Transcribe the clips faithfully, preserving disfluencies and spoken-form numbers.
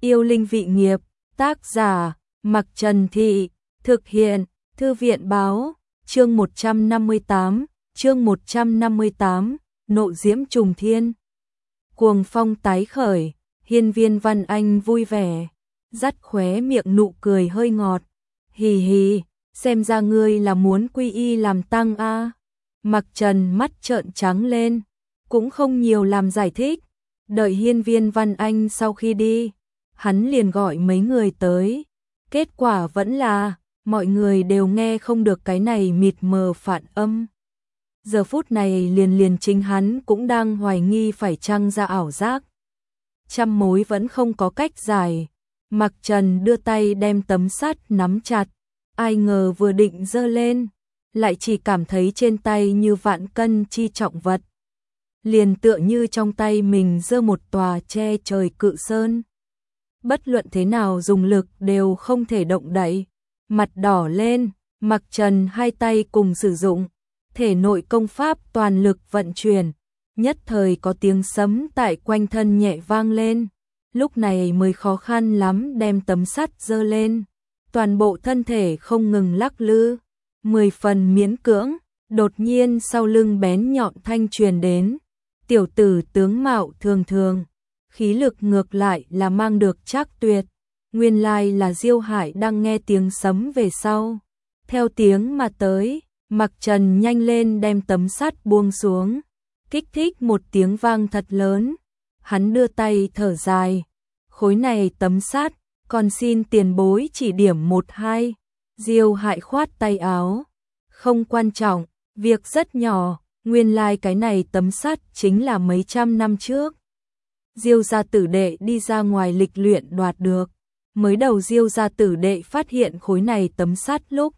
Yêu linh vị nghiệp, tác giả, Mặc Trần Thị, thực hiện, Thư viện báo, chương một trăm năm mươi tám, chương một trăm năm mươi tám, nộ diễm trùng thiên. Cuồng phong tái khởi, Hiên Viên Văn Anh vui vẻ, dắt khóe miệng nụ cười hơi ngọt. Hì hì, xem ra ngươi là muốn quy y làm tăng a. À. Mặc Trần mắt trợn trắng lên, cũng không nhiều làm giải thích. Đợi Hiên Viên Văn Anh sau khi đi, hắn liền gọi mấy người tới. Kết quả vẫn là, mọi người đều nghe không được cái này mịt mờ phản âm. Giờ phút này liền liền chính hắn cũng đang hoài nghi phải chăng ra ảo giác. Trăm mối vẫn không có cách giải. Mặc Trần đưa tay đem tấm sắt nắm chặt. Ai ngờ vừa định giơ lên, lại chỉ cảm thấy trên tay như vạn cân chi trọng vật. Liền tựa như trong tay mình giơ một tòa che trời cự sơn. Bất luận thế nào dùng lực đều không thể động đậy. Mặt đỏ lên, Mặc Trần hai tay cùng sử dụng, thể nội công pháp toàn lực vận chuyển, nhất thời có tiếng sấm tại quanh thân nhẹ vang lên. Lúc này mới khó khăn lắm đem tấm sắt giơ lên, toàn bộ thân thể không ngừng lắc lư, mười phần miễn cưỡng. Đột nhiên sau lưng bén nhọn thanh truyền đến, tiểu tử tướng mạo thường thường, khí lực ngược lại là mang được trác tuyệt. Nguyên lai là Diêu Hải đang nghe tiếng sấm về sau, theo tiếng mà tới. Mặc Trần nhanh lên đem tấm sắt buông xuống, kích thích một tiếng vang thật lớn. Hắn đưa tay thở dài, khối này tấm sắt, còn xin tiền bối chỉ điểm một hai. Diêu Hải khoát tay áo, không quan trọng, việc rất nhỏ. Nguyên lai cái này tấm sắt chính là mấy trăm năm trước Diêu gia tử đệ đi ra ngoài lịch luyện đoạt được. Mới đầu Diêu gia tử đệ phát hiện khối này tấm sắt lúc,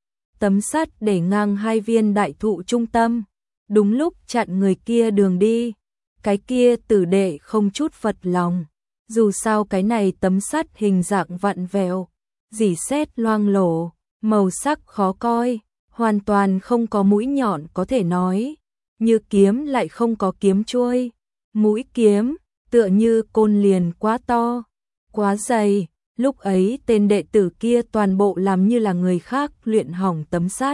tấm sắt để ngang hai viên đại thụ trung tâm, đúng lúc chặn người kia đường đi. Cái kia tử đệ không chút phật lòng, dù sao cái này tấm sắt hình dạng vặn vẹo, rỉ sét loang lổ, màu sắc khó coi, hoàn toàn không có mũi nhọn có thể nói, như kiếm lại không có kiếm chuôi. Mũi kiếm tựa như côn liền quá to, quá dày. Lúc ấy tên đệ tử kia toàn bộ làm như là người khác luyện hỏng tấm sắt,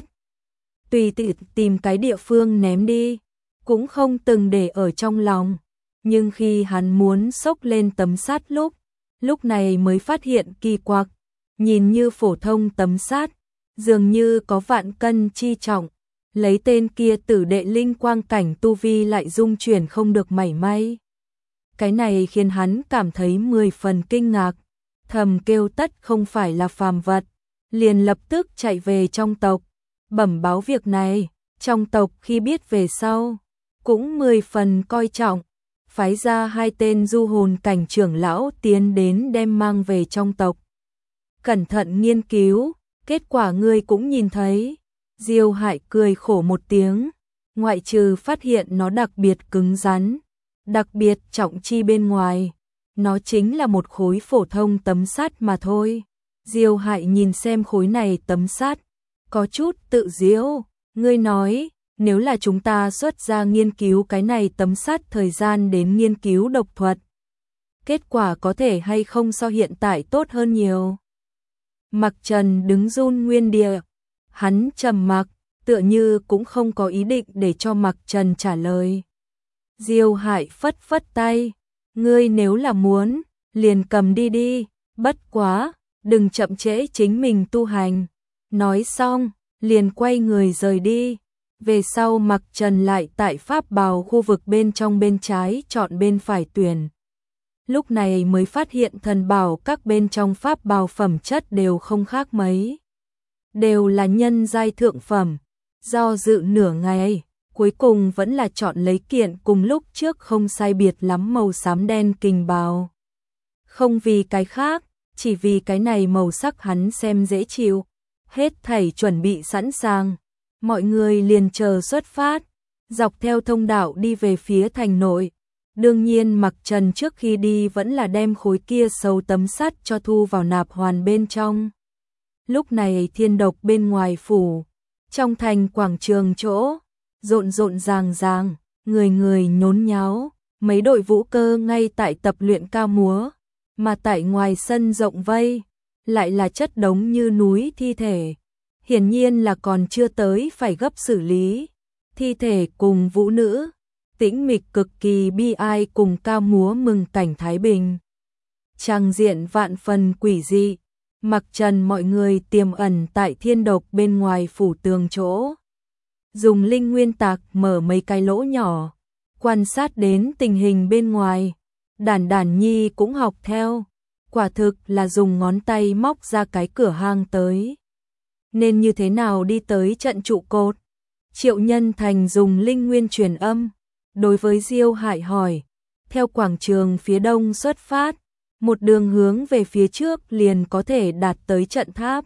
tùy tiện tìm cái địa phương ném đi, cũng không từng để ở trong lòng. Nhưng khi hắn muốn xốc lên tấm sắt lúc, lúc này mới phát hiện kỳ quặc, nhìn như phổ thông tấm sắt, dường như có vạn cân chi trọng. Lấy tên kia tử đệ linh quang cảnh tu vi lại dung chuyển không được mảy may. Cái này khiến hắn cảm thấy mười phần kinh ngạc, thầm kêu tất không phải là phàm vật, liền lập tức chạy về trong tộc, bẩm báo việc này. Trong tộc khi biết về sau, cũng mười phần coi trọng, phái ra hai tên du hồn cảnh trưởng lão tiến đến đem mang về trong tộc. Cẩn thận nghiên cứu, kết quả ngươi cũng nhìn thấy. Diêu Hải cười khổ một tiếng, ngoại trừ phát hiện nó đặc biệt cứng rắn, đặc biệt trọng chi bên ngoài, nó chính là một khối phổ thông tấm sắt mà thôi. Diêu Hải nhìn xem khối này tấm sắt, có chút tự giễu, ngươi nói, nếu là chúng ta xuất ra nghiên cứu cái này tấm sắt thời gian đến nghiên cứu độc thuật, kết quả có thể hay không so hiện tại tốt hơn nhiều. Mặc Trần đứng run nguyên địa, hắn trầm mặc, tựa như cũng không có ý định để cho Mặc Trần trả lời. Diêu Hải phất phất tay, ngươi nếu là muốn, liền cầm đi đi, bất quá, đừng chậm trễ chính mình tu hành. Nói xong, liền quay người rời đi. Về sau Mặc Trần lại tại pháp bào khu vực bên trong bên trái chọn bên phải tuyển. Lúc này mới phát hiện thần bảo các bên trong pháp bào phẩm chất đều không khác mấy, đều là nhân giai thượng phẩm. Do dự nửa ngày, cuối cùng vẫn là chọn lấy kiện cùng lúc trước không sai biệt lắm màu xám đen kình bào. Không vì cái khác, chỉ vì cái này màu sắc hắn xem dễ chịu. Hết thảy chuẩn bị sẵn sàng, mọi người liền chờ xuất phát, dọc theo thông đạo đi về phía thành nội. Đương nhiên Mặc Trần trước khi đi vẫn là đem khối kia sâu tấm sắt cho thu vào nạp hoàn bên trong. Lúc này thiên độc bên ngoài phủ, trong thành quảng trường chỗ, rộn rộn ràng ràng, người người nhốn nháo, mấy đội vũ cơ ngay tại tập luyện ca múa. mà tại ngoài sân rộng vây, lại là chất đống như núi thi thể. Hiển nhiên là còn chưa tới phải gấp xử lý. Thi thể cùng vũ nữ, tĩnh mịch cực kỳ bi ai cùng ca múa mừng cảnh Thái Bình. Tràng diện vạn phần quỷ dị, mặc trần mọi người tiềm ẩn tại thiên độc bên ngoài phủ tường chỗ. Dùng linh nguyên tạc mở mấy cái lỗ nhỏ, quan sát đến tình hình bên ngoài. Đản Đản Nhi cũng học theo, quả thực là dùng ngón tay móc ra cái cửa hang tới. Nên như thế nào đi tới trận trụ cột? Triệu Nhân Thành dùng linh nguyên truyền âm, đối với Diêu Hải hỏi, theo quảng trường phía đông xuất phát, một đường hướng về phía trước liền có thể đạt tới trận tháp.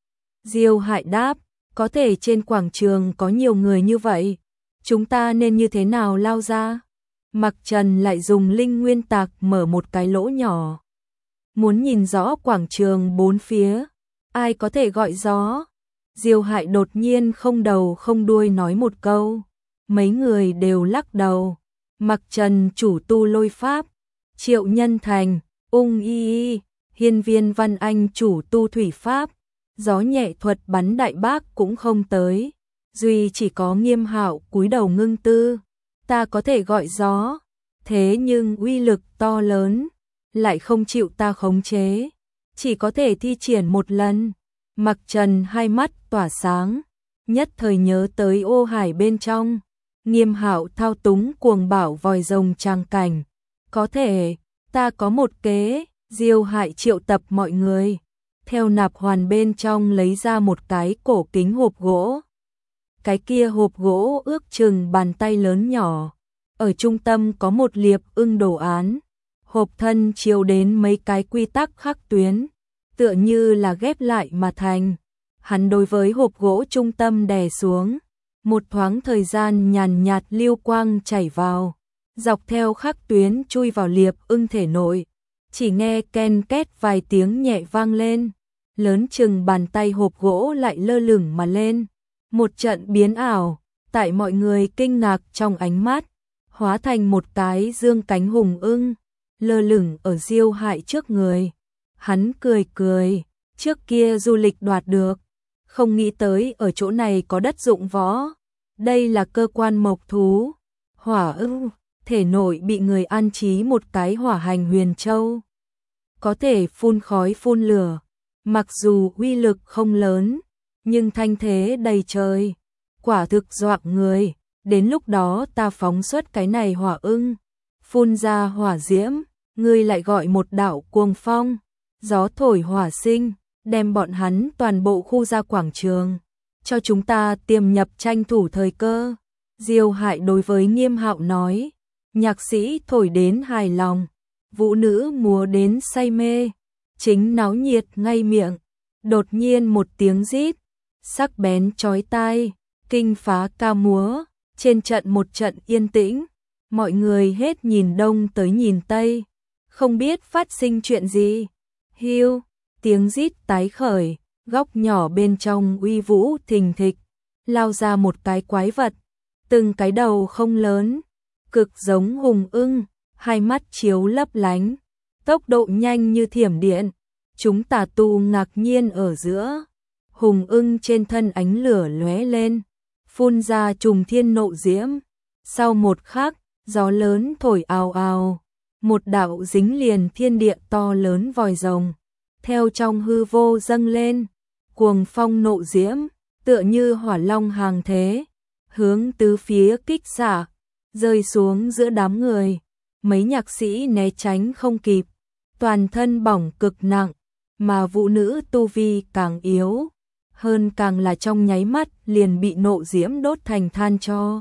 Diêu Hải đáp, có thể trên quảng trường có nhiều người như vậy, chúng ta nên như thế nào lao ra? Mặc Trần lại dùng linh nguyên tạc mở một cái lỗ nhỏ. Muốn nhìn rõ quảng trường bốn phía, ai có thể gọi gió? Diêu Hải đột nhiên không đầu không đuôi nói một câu. Mấy người đều lắc đầu. Mặc Trần chủ tu lôi pháp, Triệu Nhân Thành, Ung Y Y, Hiên Viên Văn Anh chủ tu thủy pháp, gió nhẹ thuật bắn đại bác cũng không tới. Duy chỉ có Nghiêm Hạo cúi đầu ngưng tư. Ta có thể gọi gió, thế nhưng uy lực to lớn, lại không chịu ta khống chế, chỉ có thể thi triển một lần. Mặc Trần hai mắt tỏa sáng, nhất thời nhớ tới ô hải bên trong. Nghiêm Hạo thao túng cuồng bảo vòi rồng tràng cảnh. Có thể, ta có một kế. Diêu Hải triệu tập mọi người, theo nạp hoàn bên trong lấy ra một cái cổ kính hộp gỗ. Cái kia hộp gỗ ước chừng bàn tay lớn nhỏ, ở trung tâm có một liệp ưng đồ án. Hộp thân chiếu đến mấy cái quy tắc khắc tuyến, tựa như là ghép lại mà thành. Hắn đối với hộp gỗ trung tâm đè xuống, một thoáng thời gian nhàn nhạt lưu quang chảy vào, dọc theo khắc tuyến chui vào liệp ưng thể nội. Chỉ nghe ken két vài tiếng nhẹ vang lên, lớn chừng bàn tay hộp gỗ lại lơ lửng mà lên. Một trận biến ảo, tại mọi người kinh ngạc trong ánh mắt, hóa thành một cái dương cánh hùng ưng, lơ lửng ở Diêu Hải trước người. Hắn cười cười, trước kia du lịch đoạt được, không nghĩ tới ở chỗ này có đất dụng võ. Đây là cơ quan mộc thú, hỏa ưng, thể nội bị người an trí một cái hỏa hành huyền châu. Có thể phun khói phun lửa, mặc dù uy lực không lớn, nhưng thanh thế đầy trời, quả thực dọa người. Đến lúc đó ta phóng xuất cái này hỏa ưng, phun ra hỏa diễm, ngươi lại gọi một đạo cuồng phong, gió thổi hỏa sinh, đem bọn hắn toàn bộ khu ra quảng trường, cho chúng ta tiềm nhập tranh thủ thời cơ. Diêu Hải đối với Nghiêm Hạo nói, nhạc sĩ thổi đến hài lòng, vũ nữ múa đến say mê, chính náo nhiệt ngay miệng. Đột nhiên một tiếng rít, sắc bén chói tai, kinh phá ca múa, trên trận một trận yên tĩnh, mọi người hết nhìn đông tới nhìn tây, không biết phát sinh chuyện gì. Hiu, tiếng rít tái khởi, góc nhỏ bên trong uy vũ thình thịch, lao ra một cái quái vật, từng cái đầu không lớn, cực giống hùng ưng, hai mắt chiếu lấp lánh, tốc độ nhanh như thiểm điện. Chúng tà tu ngạc nhiên ở giữa, hùng ưng trên thân ánh lửa lóe lên, phun ra trùng thiên nộ diễm. Sau một khắc, gió lớn thổi ào ào, một đạo dính liền thiên địa to lớn vòi rồng, theo trong hư vô dâng lên, cuồng phong nộ diễm, tựa như hỏa long hàng thế, hướng tứ phía kích xạ, rơi xuống giữa đám người. Mấy nhạc sĩ né tránh không kịp, toàn thân bỏng cực nặng, mà vũ nữ tu vi càng yếu, hơn càng là trong nháy mắt liền bị nộ diễm đốt thành than tro.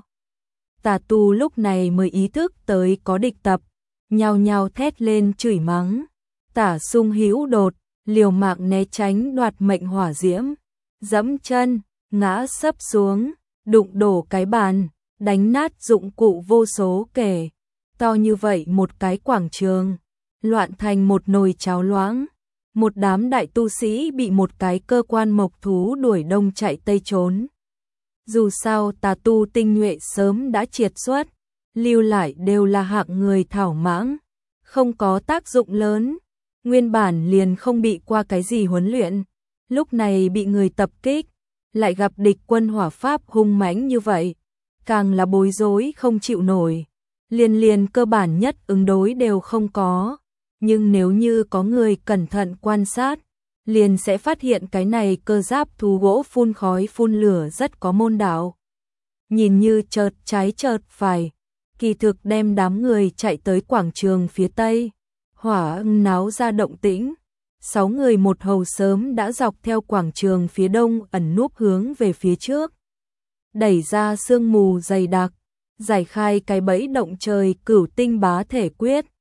Tà tu lúc này mới ý thức tới có địch tập, nhao nhao thét lên chửi mắng. Tả Sung hữu đột, liều mạng né tránh đoạt mệnh hỏa diễm, dẫm chân, ngã sấp xuống, đụng đổ cái bàn, đánh nát dụng cụ vô số kể. To như vậy một cái quảng trường, loạn thành một nồi cháo loãng. Một đám đại tu sĩ bị một cái cơ quan mộc thú đuổi đông chạy tây trốn. Dù sao tà tu tinh nhuệ sớm đã triệt xuất, lưu lại đều là hạng người thảo mãng, không có tác dụng lớn. nguyên bản liền không bị qua cái gì huấn luyện, lúc này bị người tập kích, lại gặp địch quân hỏa pháp hung mãnh như vậy, càng là bối rối không chịu nổi, liền liền cơ bản nhất ứng đối đều không có, nhưng nếu như có người cẩn thận quan sát, liền sẽ phát hiện cái này cơ giáp thú gỗ phun khói phun lửa rất có môn đạo. Nhìn như chợt trái chợt phải, kỳ thực đem đám người chạy tới quảng trường phía tây, hỏa náo ra động tĩnh. Sáu người một hầu sớm đã dọc theo quảng trường phía đông ẩn núp hướng về phía trước. Đẩy ra sương mù dày đặc, giải khai cái bẫy động trời cửu tinh bá thể quyết,